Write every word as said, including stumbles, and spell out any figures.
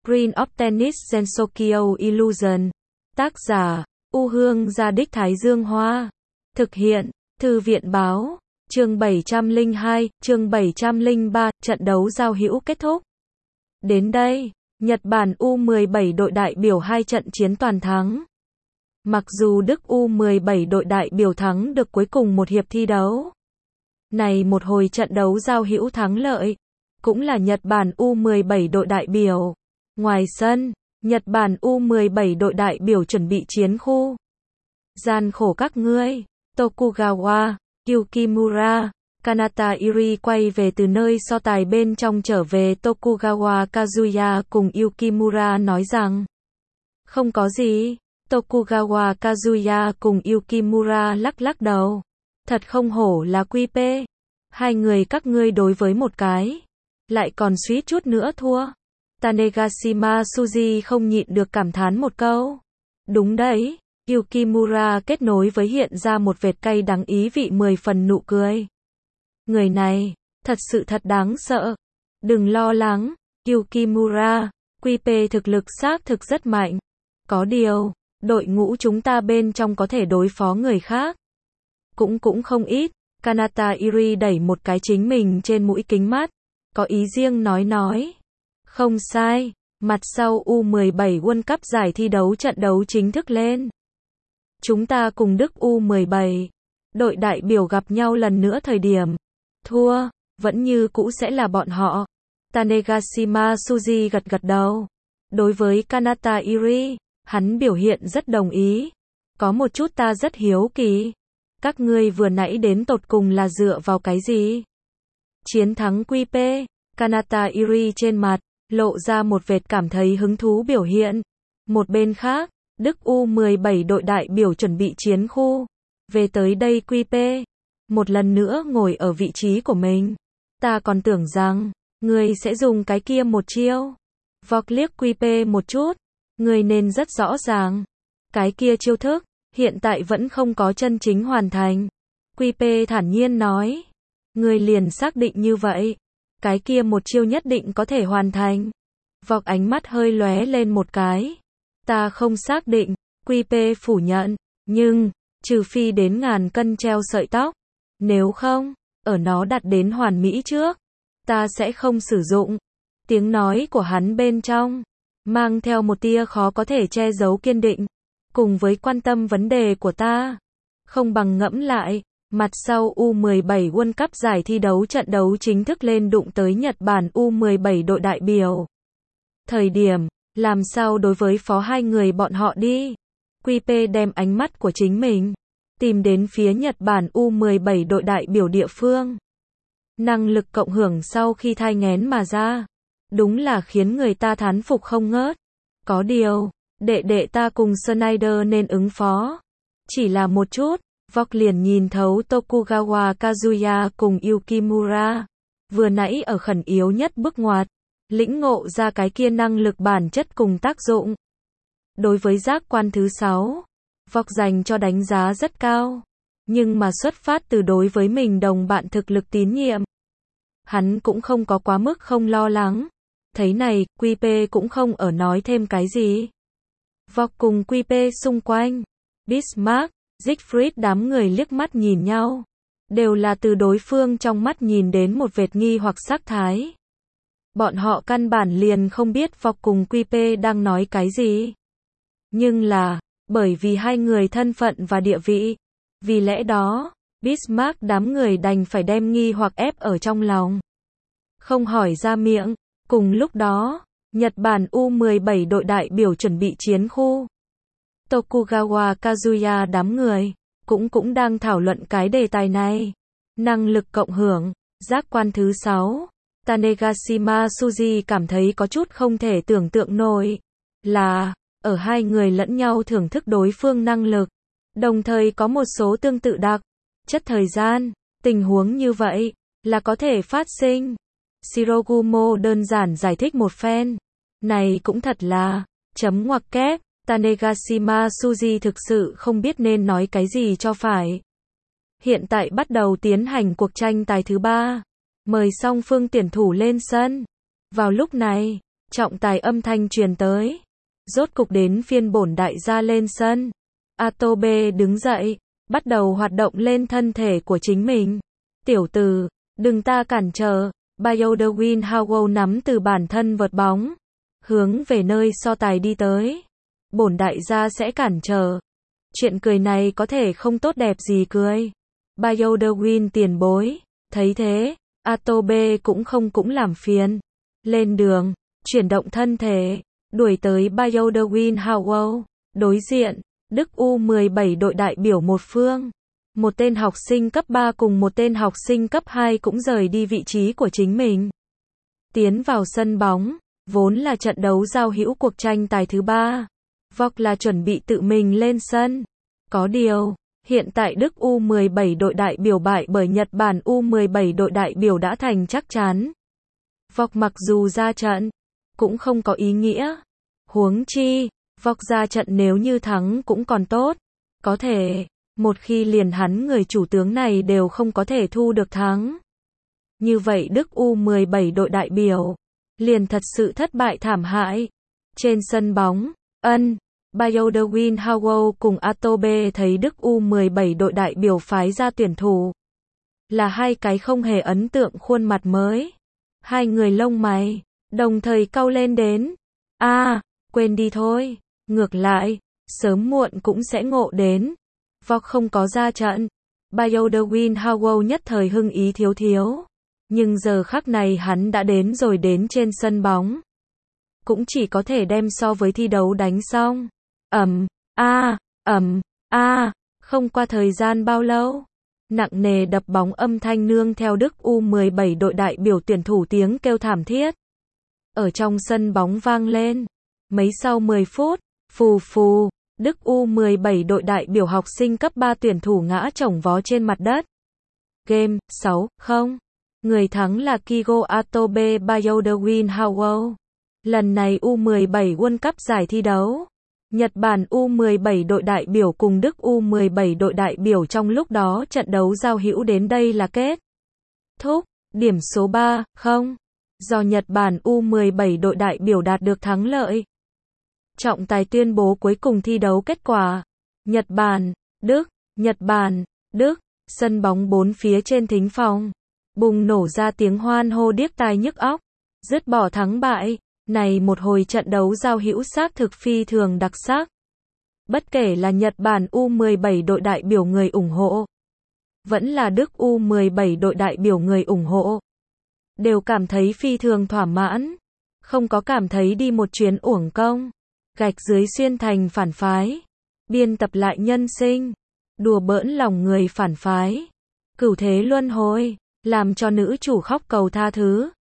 Screen of Tennis Gensokyo Illusion. Tác giả, U Hương Gia Đích Thái Dương Hoa. Thực hiện, Thư viện Báo. Chương bảy trăm lẻ hai, chương bảy trăm lẻ ba, trận đấu giao hữu kết thúc. Đến đây, Nhật Bản U mười bảy đội đại biểu hai trận chiến toàn thắng. Mặc dù Đức U mười bảy đội đại biểu thắng được cuối cùng một hiệp thi đấu. Này một hồi trận đấu giao hữu thắng lợi, cũng là Nhật Bản U mười bảy đội đại biểu. Ngoài sân, Nhật Bản U mười bảy đội đại biểu chuẩn bị chiến khu. Gian khổ các ngươi, Tokugawa, Yukimura, Kanata Iri quay về từ nơi so tài bên trong trở về. Tokugawa Kazuya cùng Yukimura nói rằng, không có gì. Tokugawa Kazuya cùng Yukimura lắc lắc đầu. Thật không hổ là quy pê. Hai người các ngươi đối với một cái, lại còn suýt chút nữa thua. Tanegashima Suji không nhịn được cảm thán một câu. Đúng đấy. Yukimura kết nối với hiện ra một vệt cay đắng ý vị mười phần nụ cười. Người này, thật sự thật đáng sợ. Đừng lo lắng, Yukimura, quy pê thực lực xác thực rất mạnh. Có điều, đội ngũ chúng ta bên trong có thể đối phó người khác. Cũng cũng không ít. Kanata Iri đẩy một cái chính mình trên mũi kính mắt. Có ý riêng nói nói. Không sai, mặt sau U mười bảy World Cup giải thi đấu trận đấu chính thức lên. Chúng ta cùng Đức U mười bảy, đội đại biểu gặp nhau lần nữa thời điểm thua, vẫn như cũ sẽ là bọn họ. Tanegashima Suji gật gật đầu. Đối với Kanata Iri, hắn biểu hiện rất đồng ý. Có một chút ta rất hiếu kỳ. Các ngươi vừa nãy đến tột cùng là dựa vào cái gì? Chiến thắng quy pê, Kanata Iri trên mặt lộ ra một vệt cảm thấy hứng thú biểu hiện. Một bên khác, Đức U mười bảy đội đại biểu chuẩn bị chiến khu. Về tới đây quy pê, một lần nữa ngồi ở vị trí của mình. Ta còn tưởng rằng, người sẽ dùng cái kia một chiêu. Vọc liếc quy pê một chút. Người nên rất rõ ràng. Cái kia chiêu thức, hiện tại vẫn không có chân chính hoàn thành. quy pê thản nhiên nói. Người liền xác định như vậy. Cái kia một chiêu nhất định có thể hoàn thành. Vọc ánh mắt hơi lóe lên một cái. Ta không xác định, quy pê phủ nhận. Nhưng, trừ phi đến ngàn cân treo sợi tóc. Nếu không, ở nó đặt đến hoàn mỹ trước, ta sẽ không sử dụng. Tiếng nói của hắn bên trong mang theo một tia khó có thể che giấu kiên định. Cùng với quan tâm vấn đề của ta. Không bằng ngẫm lại. Mặt sau U mười bảy World Cup giải thi đấu trận đấu chính thức lên đụng tới Nhật Bản U mười bảy đội đại biểu. Thời điểm, làm sao đối với phó hai người bọn họ đi? quy pê đem ánh mắt của chính mình tìm đến phía Nhật Bản U mười bảy đội đại biểu địa phương. Năng lực cộng hưởng sau khi thai nghén mà ra. Đúng là khiến người ta thán phục không ngớt. Có điều, đệ đệ ta cùng Snyder nên ứng phó. Chỉ là một chút. Vọc liền nhìn thấu Tokugawa Kazuya cùng Yukimura. Vừa nãy ở khẩn yếu nhất bước ngoặt. Lĩnh ngộ ra cái kia năng lực bản chất cùng tác dụng. Đối với giác quan thứ sáu, Vọc dành cho đánh giá rất cao. Nhưng mà xuất phát từ đối với mình đồng bạn thực lực tín nhiệm. Hắn cũng không có quá mức không lo lắng. Thấy này, quy pê cũng không ở nói thêm cái gì. Vọc cùng quy pê xung quanh. Bismarck, Siegfried đám người liếc mắt nhìn nhau. Đều là từ đối phương trong mắt nhìn đến một vệt nghi hoặc sắc thái. Bọn họ căn bản liền không biết Vọc cùng quy pê đang nói cái gì. Nhưng là, bởi vì hai người thân phận và địa vị. Vì lẽ đó, Bismarck đám người đành phải đem nghi hoặc ép ở trong lòng. Không hỏi ra miệng. Cùng lúc đó, Nhật Bản U mười bảy đội đại biểu chuẩn bị chiến khu. Tokugawa Kazuya đám người, cũng cũng đang thảo luận cái đề tài này. Năng lực cộng hưởng, giác quan thứ sáu. Tanegashima Suji cảm thấy có chút không thể tưởng tượng nổi. Là, ở hai người lẫn nhau thưởng thức đối phương năng lực. Đồng thời có một số tương tự đặc chất thời gian. Tình huống như vậy, là có thể phát sinh. Shirogumo đơn giản giải thích một phen. Này cũng thật là, chấm ngoặc kép. Tanegashima Suji thực sự không biết nên nói cái gì cho phải. Hiện tại bắt đầu tiến hành cuộc tranh tài thứ ba. Mời song phương tuyển thủ lên sân. Vào lúc này, Trọng tài âm thanh truyền tới. Rốt cục đến phiên bổn đại gia lên sân. Atobe đứng dậy, bắt đầu hoạt động lên thân thể của chính mình. Tiểu tử, đừng ta cản trở. Bayodwin Howell nắm từ bản thân vợt bóng, hướng về nơi so tài đi tới. Bổn đại gia sẽ cản trở. Chuyện cười này có thể không tốt đẹp gì cười. Bayodwin tiền bối, thấy thế, Atobe cũng không cũng làm phiền. Lên đường, chuyển động thân thể, đuổi tới Bayodwin Howell. Đối diện, Đức U mười bảy đội đại biểu một phương. Một tên học sinh cấp ba cùng một tên học sinh cấp hai cũng rời đi vị trí của chính mình. Tiến vào sân bóng, vốn là trận đấu giao hữu cuộc tranh tài thứ ba. Vok là chuẩn bị tự mình lên sân. Có điều, hiện tại Đức U mười bảy đội đại biểu bại bởi Nhật Bản U mười bảy đội đại biểu đã thành chắc chắn. Vok mặc dù ra trận, cũng không có ý nghĩa. Huống chi, Vok ra trận nếu như thắng cũng còn tốt. Có thể, một khi liền hắn người chủ tướng này đều không có thể thu được thắng. Như vậy Đức U mười bảy đội đại biểu, liền thật sự thất bại thảm hại. Trên sân bóng, ân, Bayodwin Howell cùng Atobe thấy Đức U mười bảy đội đại biểu phái ra tuyển thủ. Là hai cái không hề ấn tượng khuôn mặt mới. Hai người lông mày, đồng thời cau lên đến. A, à, quên đi thôi, ngược lại, sớm muộn cũng sẽ ngộ đến. Vok không có ra trận. Bayodwin Howell nhất thời hưng ý thiếu thiếu. Nhưng giờ khắc này hắn đã đến rồi đến trên sân bóng. Cũng chỉ có thể đem so với thi đấu đánh xong. Ầm, a, ầm, a, không qua thời gian bao lâu. Nặng nề đập bóng âm thanh nương theo Đức U mười bảy đội đại biểu tuyển thủ tiếng kêu thảm thiết. Ở trong sân bóng vang lên. Mấy sau mười phút, phù phù. Đức U mười bảy đội đại biểu học sinh cấp ba tuyển thủ ngã chồng vó trên mặt đất. Game, sáu không. Người thắng là Kigo Atobe Bayodwin Howell. Lần này U mười bảy World Cup giải thi đấu. Nhật Bản U mười bảy đội đại biểu cùng Đức U mười bảy đội đại biểu trong lúc đó trận đấu giao hữu đến đây là kết thúc. Điểm số ba không. Do Nhật Bản U mười bảy đội đại biểu đạt được thắng lợi. Trọng tài tuyên bố cuối cùng thi đấu kết quả. Nhật Bản, Đức, Nhật Bản, Đức, sân bóng bốn phía trên thính phòng. Bùng nổ ra tiếng hoan hô điếc tai nhức óc. Dứt bỏ thắng bại, này một hồi trận đấu giao hữu xác thực phi thường đặc sắc. Bất kể là Nhật Bản U mười bảy đội đại biểu người ủng hộ, vẫn là Đức U mười bảy đội đại biểu người ủng hộ, đều cảm thấy phi thường thỏa mãn. Không có cảm thấy đi một chuyến uổng công. Gạch dưới xuyên thành phản phái. Biên tập lại nhân sinh. Đùa bỡn lòng người phản phái. Cửu thế luân hồi. Làm cho nữ chủ khóc cầu tha thứ.